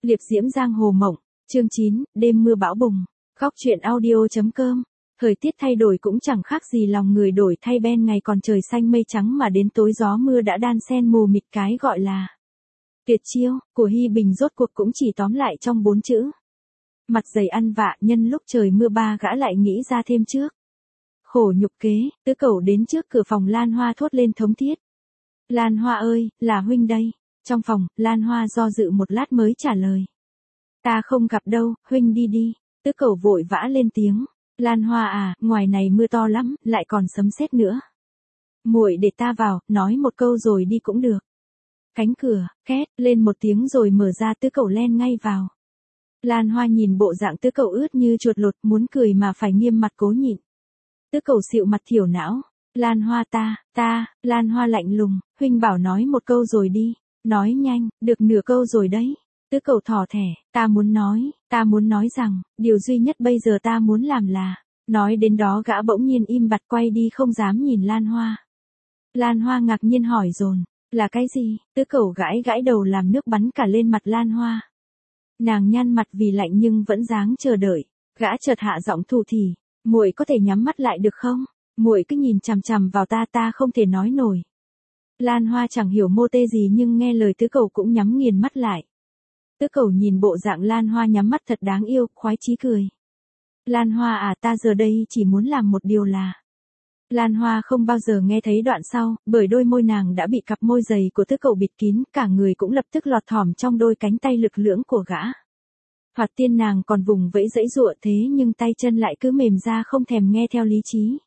Liệp diễm giang hồ mộng, chương 9, đêm mưa bão bùng. Góc truyện audio.com. Thời tiết thay đổi cũng chẳng khác gì lòng người đổi thay, bên ngày còn trời xanh mây trắng mà đến tối gió mưa đã đan xen mù mịt, cái gọi là tuyệt chiêu của Hi Bình rốt cuộc cũng chỉ tóm lại trong 4 chữ. Mặt dày ăn vạ, nhân lúc trời mưa ba gã lại nghĩ ra thêm trước. Khổ nhục kế, Tứ Cẩu đến trước cửa phòng Lan Hoa thốt lên thống thiết. Lan Hoa ơi, là huynh đây. Trong phòng, Lan Hoa do dự một lát mới trả lời. Ta không gặp đâu, huynh đi đi. Tứ Cẩu vội vã lên tiếng. Lan Hoa à, ngoài này mưa to lắm, lại còn sấm sét nữa. Muội để ta vào, nói một câu rồi đi cũng được. Cánh cửa, két, lên một tiếng rồi mở ra, Tứ Cẩu len ngay vào. Lan Hoa nhìn bộ dạng Tứ Cẩu ướt như chuột lột, muốn cười mà phải nghiêm mặt cố nhịn. Tứ Cẩu xịu mặt thiểu não. Lan Hoa Lan Hoa lạnh lùng, huynh bảo nói một câu rồi đi. Nói nhanh, được nửa câu rồi đấy. Tứ Cẩu thỏ thẻ, ta muốn nói rằng, điều duy nhất bây giờ ta muốn làm là. Nói đến đó gã bỗng nhiên im bặt quay đi không dám nhìn Lan Hoa. Lan Hoa ngạc nhiên hỏi dồn, là cái gì? Tứ Cẩu gãi gãi đầu làm nước bắn cả lên mặt Lan Hoa. Nàng nhăn mặt vì lạnh nhưng vẫn dáng chờ đợi. Gã chợt hạ giọng thủ thỉ, muội có thể nhắm mắt lại được không? Muội cứ nhìn chằm chằm vào ta không thể nói nổi. Lan Hoa chẳng hiểu mô tê gì nhưng nghe lời Tứ Cẩu cũng nhắm nghiền mắt lại. Tứ Cẩu nhìn bộ dạng Lan Hoa nhắm mắt thật đáng yêu, khoái chí cười. Lan Hoa à, ta giờ đây chỉ muốn làm một điều là. Lan Hoa không bao giờ nghe thấy đoạn sau, bởi đôi môi nàng đã bị cặp môi dày của Tứ Cẩu bịt kín, cả người cũng lập tức lọt thỏm trong đôi cánh tay lực lưỡng của gã. Hoạt tiên nàng còn vùng vẫy dãy giụa thế nhưng tay chân lại cứ mềm ra không thèm nghe theo lý trí.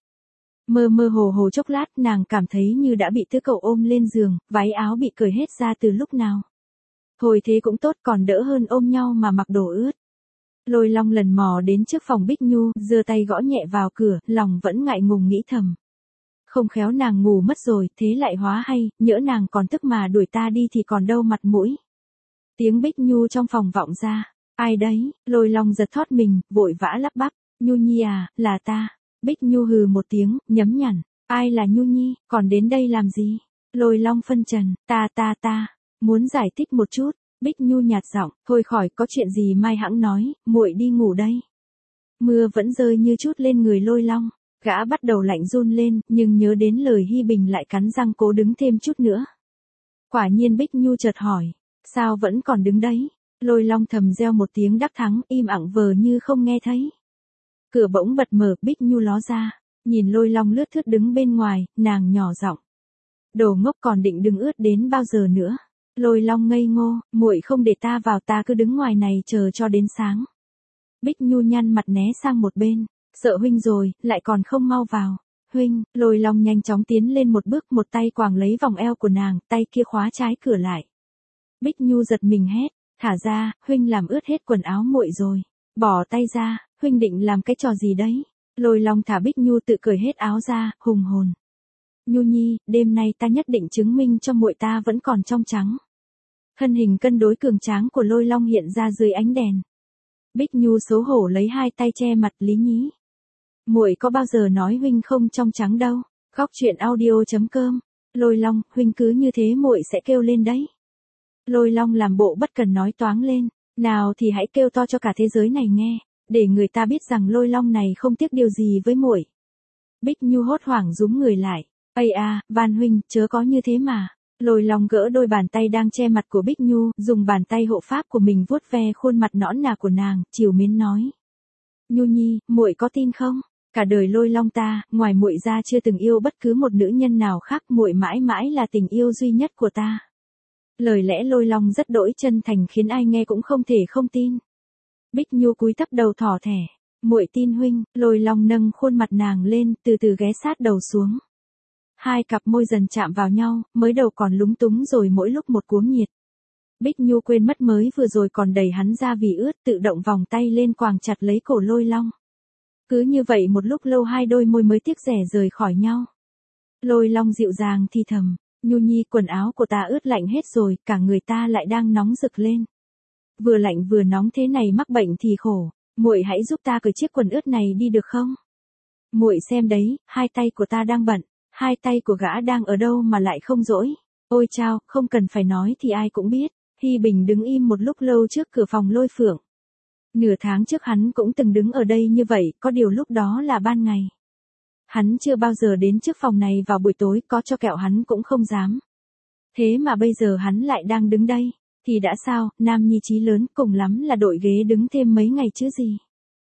Mơ mơ hồ hồ chốc lát nàng cảm thấy như đã bị Tứ Cẩu ôm lên giường, váy áo bị cởi hết ra từ lúc nào. Thôi thế cũng tốt, còn đỡ hơn ôm nhau mà mặc đồ ướt. Lôi Long lần mò đến trước phòng Bích Nhu, giơ tay gõ nhẹ vào cửa, lòng vẫn ngại ngùng nghĩ thầm. Không khéo nàng ngủ mất rồi, thế lại hóa hay, nhỡ nàng còn tức mà đuổi ta đi thì còn đâu mặt mũi. Tiếng Bích Nhu trong phòng vọng ra. Ai đấy? Lôi Long giật thót mình, vội vã lắp bắp. Nhu Nhi à, là ta. Bích Nhu hừ một tiếng, nhấm nhằn. Ai là Nhu Nhi, còn đến đây làm gì? Lôi Long phân trần, ta. Muốn giải thích một chút. Bích Nhu nhạt giọng, thôi khỏi, có chuyện gì mai hẵng nói, muội đi ngủ đây. Mưa vẫn rơi như chút lên người Lôi Long. Gã bắt đầu lạnh run lên, nhưng nhớ đến lời Hi Bình lại cắn răng cố đứng thêm chút nữa. Quả nhiên Bích Nhu chợt hỏi, sao vẫn còn đứng đấy? Lôi Long thầm reo một tiếng đắc thắng, im ặng vờ như không nghe thấy. Cửa bỗng bật mở, Bích Nhu ló ra, nhìn Lôi Long lướt thướt đứng bên ngoài, nàng nhỏ giọng. Đồ ngốc, còn định đứng ướt đến bao giờ nữa? Lôi Long ngây ngô, muội không để ta vào, ta cứ đứng ngoài này chờ cho đến sáng. Bích Nhu nhăn mặt né sang một bên, sợ huynh rồi, lại còn không mau vào. Huynh, Lôi Long nhanh chóng tiến lên một bước, một tay quàng lấy vòng eo của nàng, tay kia khóa trái cửa lại. Bích Nhu giật mình hét, thả ra, huynh làm ướt hết quần áo muội rồi. Bỏ tay ra, huynh định làm cái trò gì đấy? Lôi Long thả Bích Nhu tự cởi hết áo ra, hùng hồn. Nhu Nhi, đêm nay ta nhất định chứng minh cho muội ta vẫn còn trong trắng. Thân hình cân đối cường tráng của Lôi Long hiện ra dưới ánh đèn. Bích Nhu xấu hổ lấy hai tay che mặt, lý nhí. Muội có bao giờ nói huynh không trong trắng đâu. Góc truyện audio.com. Lôi Long, huynh cứ như thế muội sẽ kêu lên đấy. Lôi Long làm bộ bất cần nói toáng lên, nào thì hãy kêu to cho cả thế giới này nghe, để người ta biết rằng Lôi Long này không tiếc điều gì với muội. Bích Nhu hốt hoảng rúm người lại, ây a, van huynh, chớ có như thế mà. Lôi Long gỡ đôi bàn tay đang che mặt của Bích Nhu, dùng bàn tay hộ pháp của mình vuốt ve khuôn mặt nõn nà của nàng, trìu mến nói. Nhu Nhi, muội có tin không? Cả đời Lôi Long ta, ngoài muội ra chưa từng yêu bất cứ một nữ nhân nào khác, muội mãi mãi là tình yêu duy nhất của ta. Lời lẽ Lôi Long rất đỗi chân thành khiến ai nghe cũng không thể không tin. Bích Nhu cúi thấp đầu thỏ thẻ, muội tin huynh. Lôi Long nâng khuôn mặt nàng lên, từ từ ghé sát đầu xuống. Hai cặp môi dần chạm vào nhau, mới đầu còn lúng túng rồi mỗi lúc một cuống nhiệt. Bích Nhu quên mất mới vừa rồi còn đẩy hắn ra vì ướt, tự động vòng tay lên quàng chặt lấy cổ Lôi Long. Cứ như vậy một lúc lâu hai đôi môi mới tiếc rẻ rời khỏi nhau. Lôi Long dịu dàng thì thầm, Nhu Nhi, quần áo của ta ướt lạnh hết rồi, cả người ta lại đang nóng rực lên. Vừa lạnh vừa nóng thế này mắc bệnh thì khổ, muội hãy giúp ta cởi chiếc quần ướt này đi được không? Muội xem đấy, hai tay của ta đang bận, hai tay của gã đang ở đâu mà lại không rỗi. Ôi chao, không cần phải nói thì ai cũng biết, Hi Bình đứng im một lúc lâu trước cửa phòng Lôi Phượng. Nửa tháng trước hắn cũng từng đứng ở đây như vậy, có điều lúc đó là ban ngày. Hắn chưa bao giờ đến trước phòng này vào buổi tối, có cho kẹo hắn cũng không dám. Thế mà bây giờ hắn lại đang đứng đây, thì đã sao, nam nhi chí lớn, cùng lắm là đội ghế đứng thêm mấy ngày chứ gì.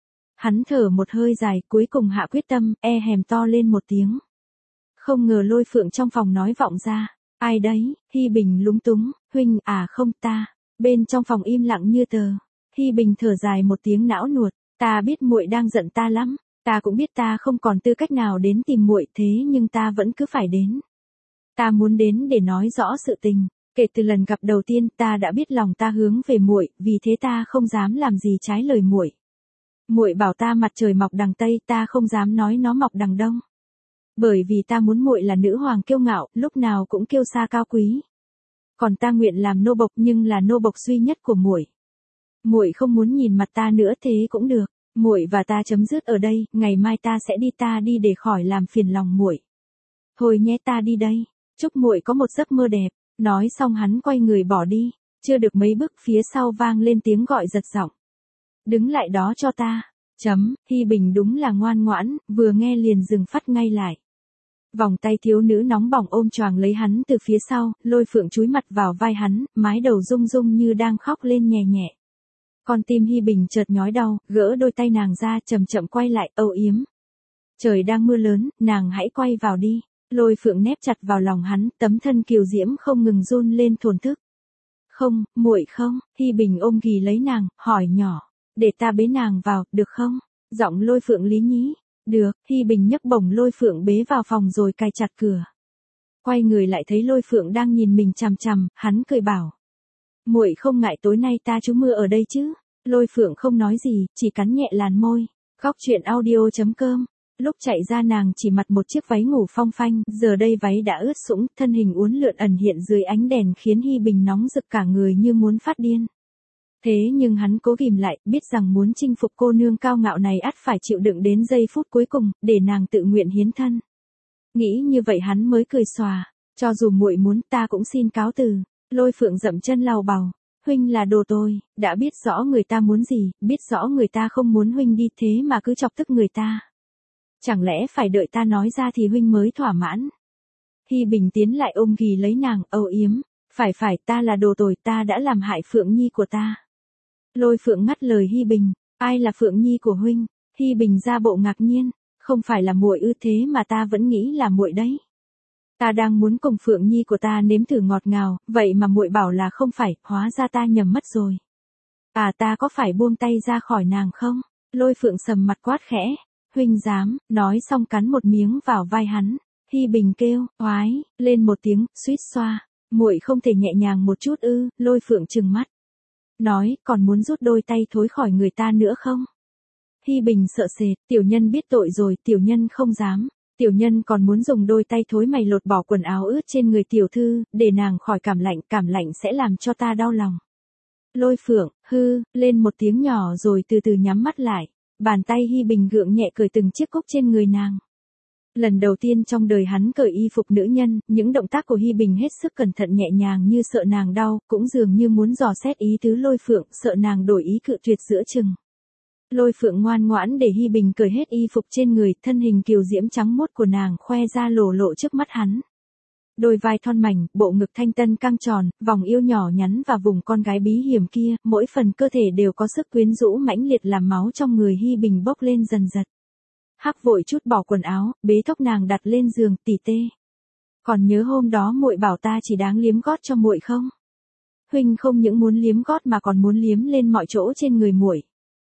Hắn thở một hơi dài, cuối cùng hạ quyết tâm, hèm to lên một tiếng. Không ngờ Lôi Phượng trong phòng nói vọng ra, ai đấy? Hi Bình lúng túng, huynh à, không ta. Bên trong phòng im lặng như tờ. Hi Bình thở dài một tiếng não nuột, ta biết muội đang giận ta lắm, ta cũng biết ta không còn tư cách nào đến tìm muội, thế nhưng ta vẫn cứ phải đến. Ta muốn đến để nói rõ sự tình, kể từ lần gặp đầu tiên ta đã biết lòng ta hướng về muội, vì thế ta không dám làm gì trái lời muội. Muội bảo ta mặt trời mọc đằng tây, ta không dám nói nó mọc đằng đông. Bởi vì ta muốn muội là nữ hoàng kiêu ngạo, lúc nào cũng kiêu sa cao quý. Còn ta nguyện làm nô bộc, nhưng là nô bộc duy nhất của muội. Muội không muốn nhìn mặt ta nữa thế cũng được, muội và ta chấm dứt ở đây, ngày mai ta sẽ đi để khỏi làm phiền lòng muội. Thôi nhé, ta đi đây, chúc muội có một giấc mơ đẹp. Nói xong hắn quay người bỏ đi, chưa được mấy bước phía sau vang lên tiếng gọi giật giọng. Đứng lại đó cho ta. Hi Bình đúng là ngoan ngoãn, vừa nghe liền dừng phát ngay lại. Vòng tay thiếu nữ nóng bỏng ôm choàng lấy hắn từ phía sau, Lôi Phượng chúi mặt vào vai hắn, mái đầu rung rung như đang khóc lên nhẹ nhẹ. Con tim Hi Bình chợt nhói đau, gỡ đôi tay nàng ra, chậm chậm quay lại, âu yếm. Trời đang mưa lớn, nàng hãy quay vào đi. Lôi Phượng nép chặt vào lòng hắn, tấm thân kiều diễm không ngừng run lên thổn thức. Không, muội không. Hi Bình ôm ghì lấy nàng, hỏi nhỏ, để ta bế nàng vào, được không? Giọng Lôi Phượng lý nhí. Được. Hi Bình nhấc bổng Lôi Phượng bế vào phòng rồi cài chặt cửa. Quay người lại thấy Lôi Phượng đang nhìn mình chằm chằm, hắn cười bảo. Muội không ngại tối nay ta trú mưa ở đây chứ? Lôi Phượng không nói gì, chỉ cắn nhẹ làn môi. Góc truyện audio.com. Lúc chạy ra nàng chỉ mặc một chiếc váy ngủ phong phanh, giờ đây váy đã ướt sũng, thân hình uốn lượn ẩn hiện dưới ánh đèn khiến Hi Bình nóng rực cả người như muốn phát điên. Thế nhưng hắn cố ghìm lại, biết rằng muốn chinh phục cô nương cao ngạo này ắt phải chịu đựng đến giây phút cuối cùng, để nàng tự nguyện hiến thân. Nghĩ như vậy hắn mới cười xòa, cho dù muội muốn ta cũng xin cáo từ. Lôi Phượng dậm chân lào bào, huynh là đồ tôi, đã biết rõ người ta muốn gì, biết rõ người ta không muốn huynh đi thế mà cứ chọc tức người ta. Chẳng lẽ phải đợi ta nói ra thì huynh mới thỏa mãn? Hi Bình tiến lại ôm ghì lấy nàng, âu yếm, phải ta là đồ tồi, ta đã làm hại Phượng Nhi của ta. Lôi Phượng ngắt lời Hi Bình, ai là Phượng Nhi của huynh? Hi Bình ra bộ ngạc nhiên, không phải là muội ư, thế mà ta vẫn nghĩ là muội đấy. Ta đang muốn cùng Phượng Nhi của ta nếm thử ngọt ngào, vậy mà muội bảo là không phải, hóa ra ta nhầm mất rồi. À, ta có phải buông tay ra khỏi nàng không? Lôi Phượng sầm mặt quát khẽ, huynh dám, nói xong cắn một miếng vào vai hắn. Hi Bình kêu, oái, lên một tiếng, suýt xoa. Muội không thể nhẹ nhàng một chút ư? Lôi Phượng trừng mắt. Nói, còn muốn rút đôi tay thối khỏi người ta nữa không? Hi Bình sợ sệt, tiểu nhân biết tội rồi, tiểu nhân không dám. Tiểu nhân còn muốn dùng đôi tay thối mày lột bỏ quần áo ướt trên người tiểu thư, để nàng khỏi cảm lạnh sẽ làm cho ta đau lòng. Lôi Phượng, lên một tiếng nhỏ rồi từ từ nhắm mắt lại. Bàn tay Hi Bình gượng nhẹ cởi từng chiếc cúc trên người nàng. Lần đầu tiên trong đời hắn cởi y phục nữ nhân, những động tác của Hi Bình hết sức cẩn thận nhẹ nhàng như sợ nàng đau, cũng dường như muốn dò xét ý tứ Lôi Phượng, sợ nàng đổi ý cự tuyệt giữa chừng. Lôi Phượng ngoan ngoãn để Hi Bình cởi hết y phục trên người, thân hình kiều diễm trắng muốt của nàng khoe ra lổ lộ trước mắt hắn. Đôi vai thon mảnh, bộ ngực thanh tân căng tròn, vòng eo nhỏ nhắn và vùng con gái bí hiểm kia, mỗi phần cơ thể đều có sức quyến rũ mãnh liệt làm máu trong người Hi Bình bốc lên dần dật. Hắc vội chút bỏ quần áo, bế thốc nàng đặt lên giường, tỉ tê. Còn nhớ hôm đó muội bảo ta chỉ đáng liếm gót cho muội không? Huynh không những muốn liếm gót mà còn muốn liếm lên mọi chỗ trên người muội.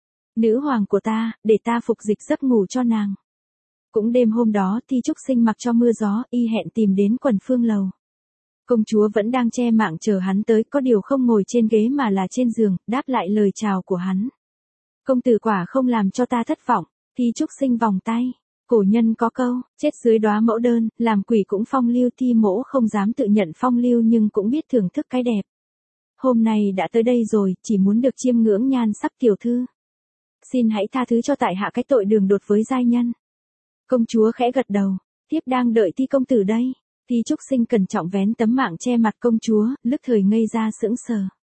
Nữ hoàng của ta, để ta phục dịch giấc ngủ cho nàng. Cũng đêm hôm đó Thi Trúc Sinh mặc cho mưa gió, y hẹn tìm đến Quần Phương lầu. Công chúa vẫn đang che mạng chờ hắn tới, có điều không ngồi trên ghế mà là trên giường, đáp lại lời chào của hắn. Công tử quả không làm cho ta thất vọng. Thi Trúc Sinh vòng tay. Cổ nhân có câu, chết dưới đóa mẫu đơn, làm quỷ cũng phong lưu. Thi mỗ không dám tự nhận phong lưu nhưng cũng biết thưởng thức cái đẹp. Hôm nay đã tới đây rồi, chỉ muốn được chiêm ngưỡng nhan sắc tiểu thư. Xin hãy tha thứ cho tại hạ cái tội đường đột với giai nhân. Công chúa khẽ gật đầu, tiếp đang đợi Thi công tử đây. Thi Trúc Sinh cẩn trọng vén tấm mạng che mặt công chúa, lức thời ngây ra sững sờ.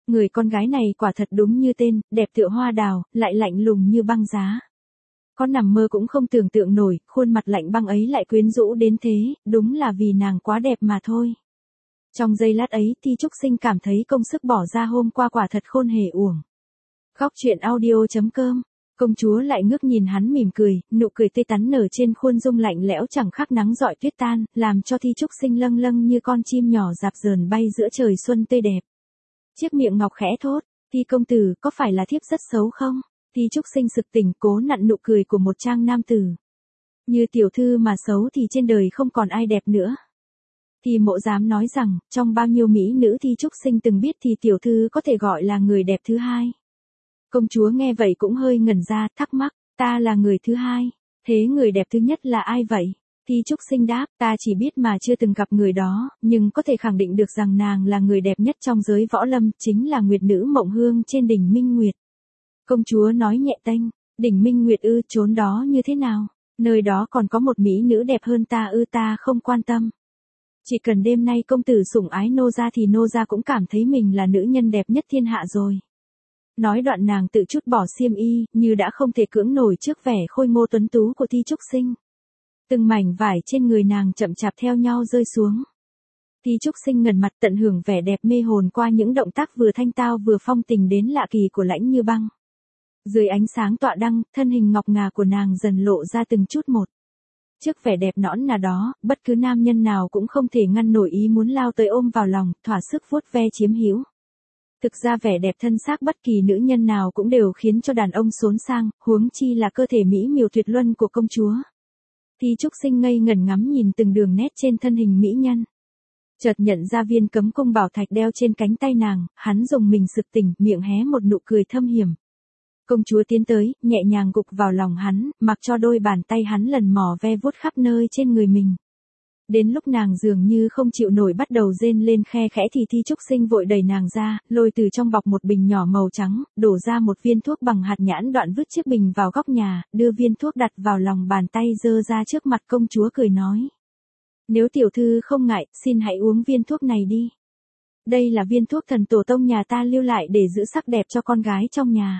Người con gái này quả thật đúng như tên, đẹp tựa hoa đào, lại lạnh lùng như băng giá. Có nằm mơ cũng không tưởng tượng nổi, khuôn mặt lạnh băng ấy lại quyến rũ đến thế, đúng là vì nàng quá đẹp mà thôi. Trong giây lát ấy, Thi Trúc Sinh cảm thấy công sức bỏ ra hôm qua quả thật khôn hề uổng. Góc truyện audio.com. Công chúa lại ngước nhìn hắn mỉm cười, nụ cười tươi tắn nở trên khuôn dung lạnh lẽo chẳng khác nắng rọi tuyết tan, làm cho Thi Trúc Sinh lâng lâng như con chim nhỏ dạp dờn bay giữa trời xuân tươi đẹp. Chiếc miệng ngọc khẽ thốt, Thi công tử, có phải là thiếp rất xấu không? Thi Trúc Sinh sực tỉnh, cố nặn nụ cười của một trang nam tử. Như tiểu thư mà xấu thì trên đời không còn ai đẹp nữa. Thì mộ dám nói rằng, trong bao nhiêu mỹ nữ Thi Trúc Sinh từng biết thì tiểu thư có thể gọi là người đẹp thứ hai. Công chúa nghe vậy cũng hơi ngẩn ra, thắc mắc, ta là người thứ hai, thế người đẹp thứ nhất là ai vậy? Thi Trúc Sinh đáp, ta chỉ biết mà chưa từng gặp người đó, nhưng có thể khẳng định được rằng nàng là người đẹp nhất trong giới võ lâm, chính là Nguyệt nữ Mộng Hương trên đỉnh Minh Nguyệt. Công chúa nói nhẹ tênh, đỉnh Minh Nguyệt ư, chốn đó như thế nào? Nơi đó còn có một mỹ nữ đẹp hơn ta ư? Ta không quan tâm. Chỉ cần đêm nay công tử sủng ái nô gia thì nô gia cũng cảm thấy mình là nữ nhân đẹp nhất thiên hạ rồi. Nói đoạn nàng tự trút bỏ xiêm y, như đã không thể cưỡng nổi trước vẻ khôi ngô tuấn tú của Thi Trúc Sinh. Từng mảnh vải trên người nàng chậm chạp theo nhau rơi xuống. Thi Trúc Sinh ngẩn mặt tận hưởng vẻ đẹp mê hồn qua những động tác vừa thanh tao vừa phong tình đến lạ kỳ của Lãnh Như Băng. Dưới ánh sáng tọa đăng, thân hình ngọc ngà của nàng dần lộ ra từng chút một. Trước vẻ đẹp nõn nà đó, bất cứ nam nhân nào cũng không thể ngăn nổi ý muốn lao tới ôm vào lòng, thỏa sức vuốt ve chiếm hữu. Thực ra vẻ đẹp thân xác bất kỳ nữ nhân nào cũng đều khiến cho đàn ông xốn sang, huống chi là cơ thể mỹ miều tuyệt luân của công chúa. Thi Trúc Sinh ngây ngẩn ngắm nhìn từng đường nét trên thân hình mỹ nhân. Chợt nhận ra viên cấm cung bảo thạch đeo trên cánh tay nàng, hắn dùng mình sực tỉnh, miệng hé một nụ cười thâm hiểm. Công chúa tiến tới, nhẹ nhàng gục vào lòng hắn, mặc cho đôi bàn tay hắn lần mò ve vuốt khắp nơi trên người mình. Đến lúc nàng dường như không chịu nổi bắt đầu rên lên khe khẽ thì Thi Trúc Sinh vội đẩy nàng ra, lôi từ trong bọc một bình nhỏ màu trắng, đổ ra một viên thuốc bằng hạt nhãn, đoạn vứt chiếc bình vào góc nhà, đưa viên thuốc đặt vào lòng bàn tay giơ ra trước mặt công chúa cười nói. Nếu tiểu thư không ngại, xin hãy uống viên thuốc này đi. Đây là viên thuốc thần tổ tông nhà ta lưu lại để giữ sắc đẹp cho con gái trong nhà.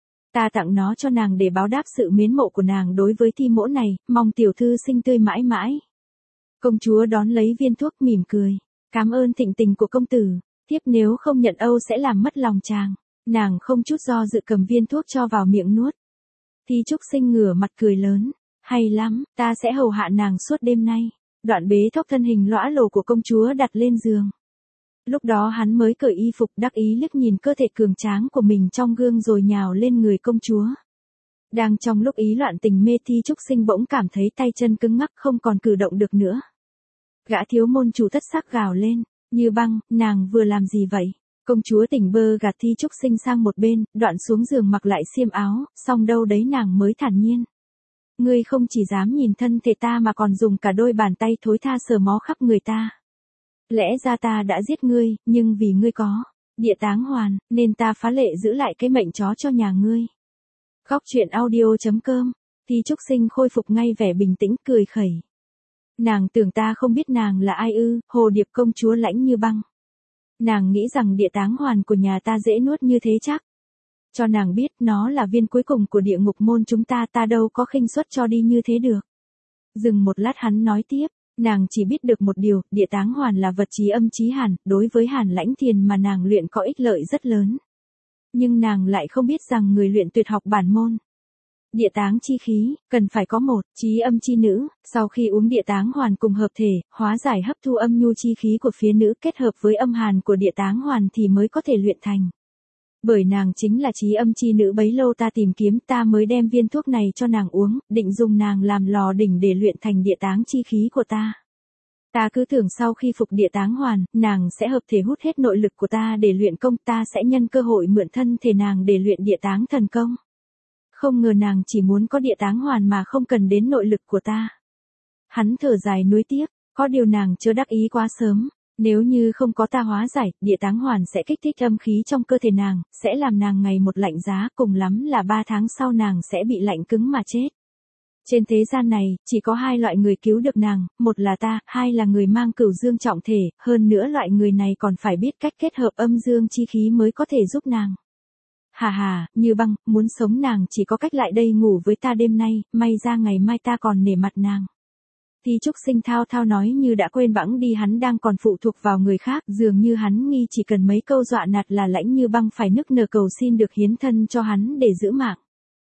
Ta tặng nó cho nàng để báo đáp sự mến mộ của nàng đối với Thi mỗ này, mong tiểu thư xinh tươi mãi mãi. Công chúa đón lấy viên thuốc mỉm cười. Cảm ơn thịnh tình của công tử, thiếp nếu không nhận âu sẽ làm mất lòng chàng. Nàng không chút do dự cầm viên thuốc cho vào miệng nuốt. Thi Trúc Sinh ngửa mặt cười lớn. Hay lắm, ta sẽ hầu hạ nàng suốt đêm nay. Đoạn bế thốc thân hình lõa lồ của công chúa đặt lên giường. Lúc đó hắn mới cởi y phục, đắc ý liếc nhìn cơ thể cường tráng của mình trong gương rồi nhào lên người công chúa. Đang trong lúc ý loạn tình mê, Thi Trúc Sinh bỗng cảm thấy tay chân cứng ngắc không còn cử động được nữa. Gã thiếu môn chủ thất sắc gào lên, Như Băng, nàng vừa làm gì vậy? Công chúa tỉnh bơ gạt Thi Trúc Sinh sang một bên, đoạn xuống giường mặc lại xiêm áo, xong đâu đấy nàng mới thản nhiên. Ngươi không chỉ dám nhìn thân thể ta mà còn dùng cả đôi bàn tay thối tha sờ mó khắp người ta. Lẽ ra ta đã giết ngươi, nhưng vì ngươi có địa táng hoàn, nên ta phá lệ giữ lại cái mệnh chó cho nhà ngươi. Góc truyện audio.com. Thi Trúc Sinh khôi phục ngay vẻ bình tĩnh, cười khẩy. Nàng tưởng ta không biết nàng là ai ư? Hồ điệp công chúa Lãnh Như Băng. Nàng nghĩ rằng địa táng hoàn của nhà ta dễ nuốt như thế chắc. Cho nàng biết nó là viên cuối cùng của địa ngục môn chúng ta, ta đâu có khinh suất cho đi như thế được. Dừng một lát hắn nói tiếp. Nàng chỉ biết được một điều, địa táng hoàn là vật chí âm chí hàn, đối với Hàn Lãnh Thiền mà nàng luyện có ích lợi rất lớn. Nhưng nàng lại không biết rằng người luyện tuyệt học bản môn. Địa táng chi khí, cần phải có một, chí âm chi nữ, sau khi uống địa táng hoàn cùng hợp thể, hóa giải hấp thu âm nhu chi khí của phía nữ kết hợp với âm hàn của địa táng hoàn thì mới có thể luyện thành. Bởi nàng chính là chí âm chi nữ bấy lâu ta tìm kiếm, ta mới đem viên thuốc này cho nàng uống, định dùng nàng làm lò đỉnh để luyện thành địa táng chi khí của ta. Ta cứ tưởng sau khi phục địa táng hoàn, nàng sẽ hợp thể hút hết nội lực của ta để luyện công, ta sẽ nhân cơ hội mượn thân thể nàng để luyện địa táng thần công. Không ngờ nàng chỉ muốn có địa táng hoàn mà không cần đến nội lực của ta. Hắn thở dài nuối tiếc, có điều nàng chưa đắc ý quá sớm. Nếu như không có ta hóa giải, địa táng hoàn sẽ kích thích âm khí trong cơ thể nàng, sẽ làm nàng ngày một lạnh giá, cùng lắm là 3 tháng sau nàng sẽ bị lạnh cứng mà chết. Trên thế gian này, chỉ có hai loại người cứu được nàng, một là ta, hai là người mang cửu dương trọng thể, hơn nữa loại người này còn phải biết cách kết hợp âm dương chi khí mới có thể giúp nàng. Hà hà, Như Băng, muốn sống nàng chỉ có cách lại đây ngủ với ta đêm nay, may ra ngày mai ta còn nể mặt nàng. Thi Trúc Sinh thao thao nói như đã quên bẵng đi hắn đang còn phụ thuộc vào người khác, dường như hắn nghi chỉ cần mấy câu dọa nạt là Lãnh Như Băng phải nức nở cầu xin được hiến thân cho hắn để giữ mạng.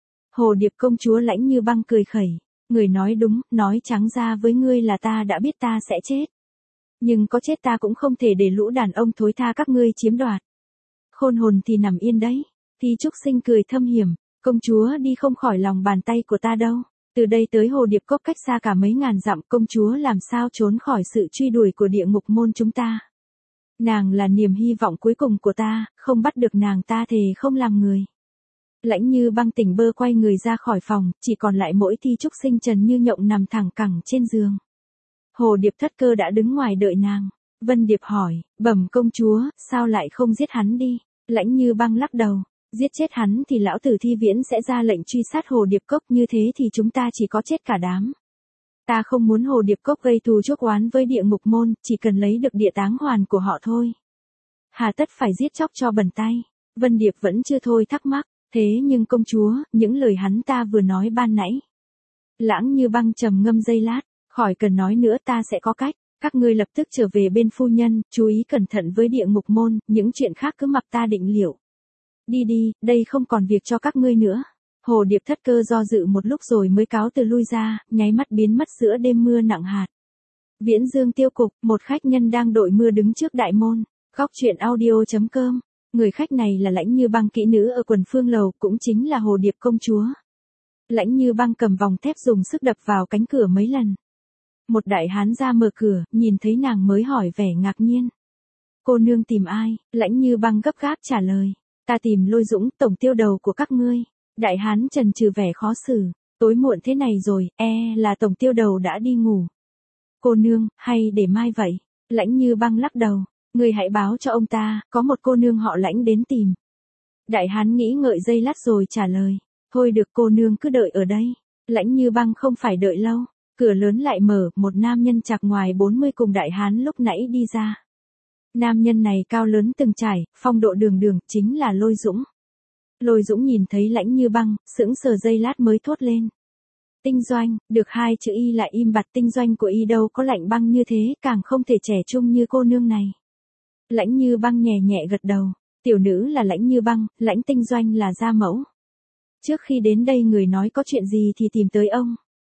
Hồ Điệp công chúa Lãnh Như Băng cười khẩy, người nói đúng, nói trắng ra với ngươi là ta đã biết ta sẽ chết. Nhưng có chết ta cũng không thể để lũ đàn ông thối tha các ngươi chiếm đoạt. Khôn hồn thì nằm yên đấy. Thi Trúc Sinh cười thâm hiểm, công chúa đi không khỏi lòng bàn tay của ta đâu. Từ đây tới Hồ Điệp Cốc cách xa cả mấy ngàn dặm, công chúa làm sao trốn khỏi sự truy đuổi của địa ngục môn chúng ta. Nàng là niềm hy vọng cuối cùng của ta, không bắt được nàng ta thề không làm người. Lãnh Như Băng tỉnh bơ quay người ra khỏi phòng, chỉ còn lại mỗi Thi Trúc Sinh trần như nhộng nằm thẳng cẳng trên giường. Hồ Điệp Thất Cơ đã đứng ngoài đợi nàng. Vân Điệp hỏi, bẩm công chúa, sao lại không giết hắn đi? Lãnh Như Băng lắc đầu. Giết chết hắn thì lão tử Thi Viễn sẽ ra lệnh truy sát Hồ Điệp Cốc, như thế thì chúng ta chỉ có chết cả đám. Ta không muốn Hồ Điệp Cốc gây thù chuốc oán với địa ngục môn, chỉ cần lấy được địa táng hoàn của họ thôi. Hà tất phải giết chóc cho bẩn tay. Vân Điệp vẫn chưa thôi thắc mắc, thế nhưng công chúa, những lời hắn ta vừa nói ban nãy. Lãng Như Băng trầm ngâm giây lát, khỏi cần nói nữa, ta sẽ có cách. Các ngươi lập tức trở về bên phu nhân, chú ý cẩn thận với địa ngục môn, những chuyện khác cứ mặc ta định liệu. Đi đi, đây không còn việc cho các ngươi nữa. Hồ Điệp Thất Cơ do dự một lúc rồi mới cáo từ lui ra, nháy mắt biến mất giữa đêm mưa nặng hạt. Viễn Dương Tiêu Cục, một khách nhân đang đội mưa đứng trước đại môn. Góc truyện audio.com. Người khách này là Lãnh Như Băng kỹ nữ ở Quần Phương Lầu, cũng chính là Hồ Điệp công chúa. Lãnh Như Băng cầm vòng thép dùng sức đập vào cánh cửa mấy lần. Một đại hán ra mở cửa, nhìn thấy nàng mới hỏi vẻ ngạc nhiên. Cô nương tìm ai? Lãnh Như Băng gấp gáp trả lời. Ta tìm Lôi Dũng, tổng tiêu đầu của các ngươi. Đại hán trần trừ vẻ khó xử. Tối muộn thế này rồi, là tổng tiêu đầu đã đi ngủ. Cô nương, hay để mai vậy? Lãnh Như Băng lắc đầu. Người hãy báo cho ông ta, có một cô nương họ Lãnh đến tìm. Đại hán nghĩ ngợi giây lát rồi trả lời. Thôi được, cô nương cứ đợi ở đây. Lãnh Như Băng không phải đợi lâu. Cửa lớn lại mở, một nam nhân chạc ngoài 40 cùng đại hán lúc nãy đi ra. Nam nhân này cao lớn từng trải, phong độ đường đường, chính là Lôi Dũng. Lôi Dũng nhìn thấy Lãnh Như Băng, sững sờ giây lát mới thốt lên. Tinh Doanh, được hai chữ y lại im bặt, tinh doanh của y đâu có lạnh băng như thế, càng không thể trẻ trung như cô nương này. Lãnh Như Băng nhẹ nhẹ gật đầu, tiểu nữ là Lãnh Như Băng, Lãnh Tinh Doanh là gia mẫu. Trước khi đến đây người nói có chuyện gì thì tìm tới ông.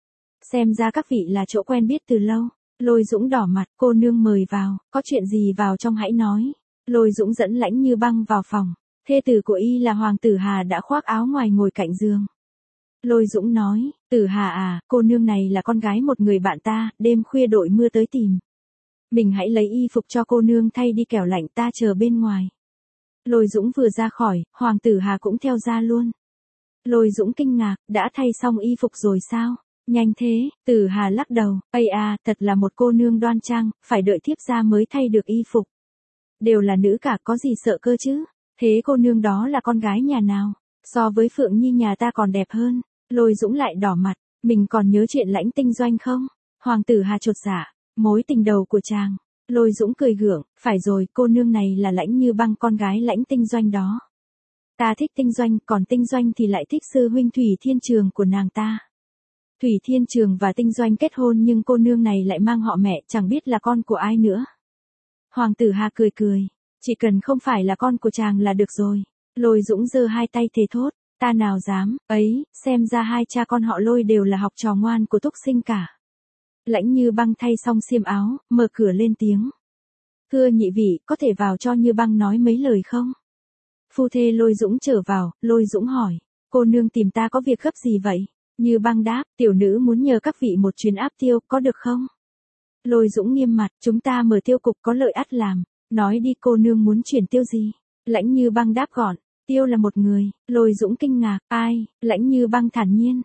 Xem ra các vị là chỗ quen biết từ lâu. Lôi Dũng đỏ mặt, cô nương mời vào, có chuyện gì vào trong hãy nói. Lôi Dũng dẫn Lãnh Như Băng vào phòng. Thê tử của y là Hoàng tử Hà đã khoác áo ngoài ngồi cạnh giường. Lôi Dũng nói, Tử Hà à, cô nương này là con gái một người bạn ta, đêm khuya đội mưa tới tìm. Mình hãy lấy y phục cho cô nương thay đi kẻo lạnh, ta chờ bên ngoài. Lôi Dũng vừa ra khỏi, Hoàng tử Hà cũng theo ra luôn. Lôi Dũng kinh ngạc, đã thay xong y phục rồi sao? Nhanh thế, Tử Hà lắc đầu, ây à, thật là một cô nương đoan trang, phải đợi thiếp ra mới thay được y phục. Đều là nữ cả, có gì sợ cơ chứ? Thế cô nương đó là con gái nhà nào? So với Phượng Nhi nhà ta còn đẹp hơn. Lôi Dũng lại đỏ mặt, mình còn nhớ chuyện Lãnh Tinh Doanh không? Hoàng tử Hà chột dạ, mối tình đầu của chàng. Lôi Dũng cười gượng, phải rồi, cô nương này là Lãnh Như Băng, con gái Lãnh Tinh Doanh đó. Ta thích Tinh Doanh, còn Tinh Doanh thì lại thích sư huynh Thủy Thiên Trường của nàng ta. Thủy Thiên Trường và Tinh Doanh kết hôn nhưng cô nương này lại mang họ mẹ, chẳng biết là con của ai nữa. Hoàng tử Hà cười cười, chỉ cần không phải là con của chàng là được rồi. Lôi Dũng giơ hai tay thề thốt, ta nào dám, ấy, xem ra hai cha con họ Lôi đều là học trò ngoan của Túc Sinh cả. Lãnh Như Băng thay xong xiêm áo, mở cửa lên tiếng. Thưa nhị vị, có thể vào cho Như Băng nói mấy lời không? Phu thê Lôi Dũng trở vào, Lôi Dũng hỏi, cô nương tìm ta có việc gấp gì vậy? Như Băng đáp, tiểu nữ muốn nhờ các vị một chuyến áp tiêu, có được không? Lôi Dũng nghiêm mặt, chúng ta mở tiêu cục có lợi ắt làm, nói đi cô nương muốn chuyển tiêu gì? Lãnh Như Băng đáp gọn, tiêu là một người. Lôi Dũng kinh ngạc, ai? Lãnh Như Băng thản nhiên,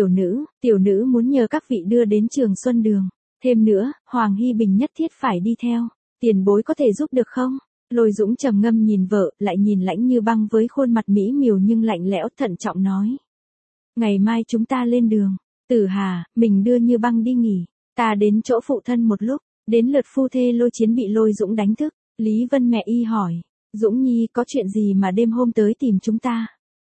tiểu nữ muốn nhờ các vị đưa đến Trường Xuân Đường. Thêm nữa, Hoàng Hy Bình nhất thiết phải đi theo, tiền bối có thể giúp được không? Lôi Dũng trầm ngâm nhìn vợ, lại nhìn Lãnh Như Băng với khuôn mặt mỹ miều nhưng lạnh lẽo, thận trọng nói. Ngày mai chúng ta lên đường. Tử Hà, mình đưa Như Băng đi nghỉ. Ta đến chỗ phụ thân một lúc, đến lượt phu thê Lôi Chiến bị Lôi Dũng đánh thức. Lý Vân mẹ y hỏi, Dũng Nhi có chuyện gì mà đêm hôm tới tìm chúng ta?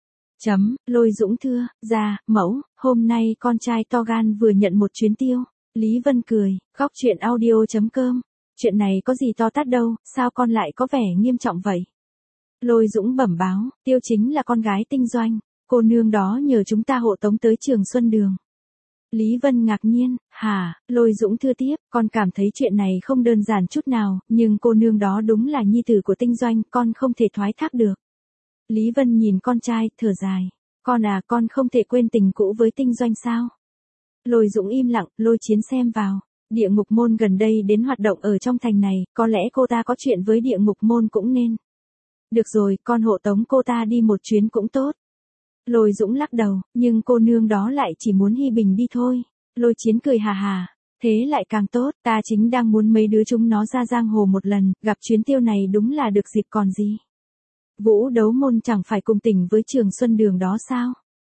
Lôi Dũng thưa, dạ, mẫu, hôm nay con trai to gan vừa nhận một chuyến tiêu. Lý Vân cười, khóc chuyện audio.com. Chuyện này có gì to tát đâu, sao con lại có vẻ nghiêm trọng vậy? Lôi Dũng bẩm báo, Tiêu chính là con gái Tinh Doanh, cô nương đó nhờ chúng ta hộ tống tới Trường Xuân Đường. Lý Vân ngạc nhiên, hả, Lôi Dũng thưa tiếp, con cảm thấy chuyện này không đơn giản chút nào, nhưng cô nương đó đúng là nhi tử của Tinh Doanh, con không thể thoái thác được. Lý Vân nhìn con trai, thở dài, con không thể quên tình cũ với Tinh Doanh sao? Lôi Dũng im lặng, Lôi Chiến xem vào. Địa Ngục Môn gần đây đến hoạt động ở trong thành này, có lẽ cô ta có chuyện với Địa Ngục Môn cũng nên. Được rồi, con hộ tống cô ta đi một chuyến cũng tốt. Lôi Dũng lắc đầu, nhưng cô nương đó lại chỉ muốn Hy Bình đi thôi. Lôi Chiến cười hà hà, thế lại càng tốt, ta chính đang muốn mấy đứa chúng nó ra giang hồ một lần, gặp chuyến tiêu này đúng là được dịp còn gì. Vũ Đấu Môn chẳng phải cùng tỉnh với Trường Xuân Đường đó sao?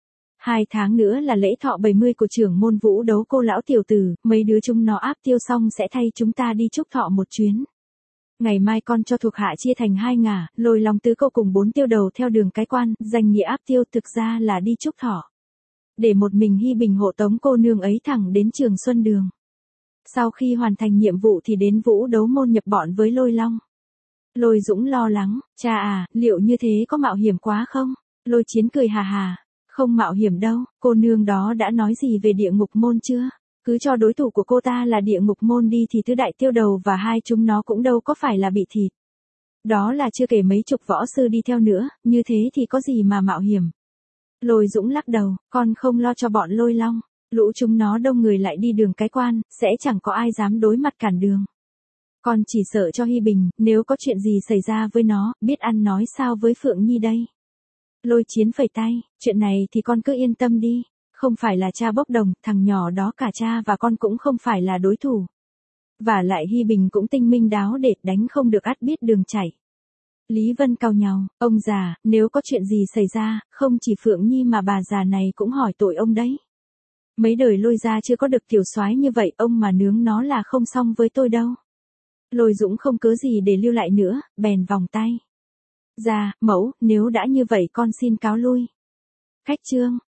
2 tháng nữa là lễ thọ 70 của trưởng môn Vũ Đấu cô lão tiểu tử, mấy đứa chúng nó áp tiêu xong sẽ thay chúng ta đi chúc thọ một chuyến. Ngày mai con cho thuộc hạ chia thành 2 ngả, Lôi Long tứ câu cùng 4 tiêu đầu theo đường cái quan, danh nghĩa áp tiêu thực ra là đi chúc thọ. Để một mình Hy Bình hộ tống cô nương ấy thẳng đến Trường Xuân Đường. Sau khi hoàn thành nhiệm vụ thì đến Vũ Đấu Môn nhập bọn với Lôi Long. Lôi Dũng lo lắng, cha à, liệu như thế có mạo hiểm quá không? Lôi Chiến cười hà hà, không mạo hiểm đâu, cô nương đó đã nói gì về Địa Ngục Môn chưa? Cứ cho đối thủ của cô ta là Địa Ngục Môn đi thì tứ đại tiêu đầu và hai chúng nó cũng đâu có phải là bị thịt. Đó là chưa kể mấy chục võ sư đi theo nữa, như thế thì có gì mà mạo hiểm. Lôi Dũng lắc đầu, con không lo cho bọn Lôi Long, lũ chúng nó đông người lại đi đường cái quan, sẽ chẳng có ai dám đối mặt cản đường. Con chỉ sợ cho Hy Bình, nếu có chuyện gì xảy ra với nó, biết ăn nói sao với Phượng Nhi đây. Lôi Chiến phẩy tay, chuyện này thì con cứ yên tâm đi, không phải là cha bốc đồng, thằng nhỏ đó cả cha và con cũng không phải là đối thủ. Và lại Hy Bình cũng tinh minh đáo để đánh không được ắt biết đường chạy. Lý Vân cau nhàu, ông già, nếu có chuyện gì xảy ra, không chỉ Phượng Nhi mà bà già này cũng hỏi tội ông đấy. Mấy đời Lôi gia chưa có được tiểu soái như vậy, ông mà nướng nó là không xong với tôi đâu. Lôi Dũng không cớ gì để lưu lại nữa, bèn vòng tay. Dạ, mẫu, nếu đã như vậy con xin cáo lui. Khách trương.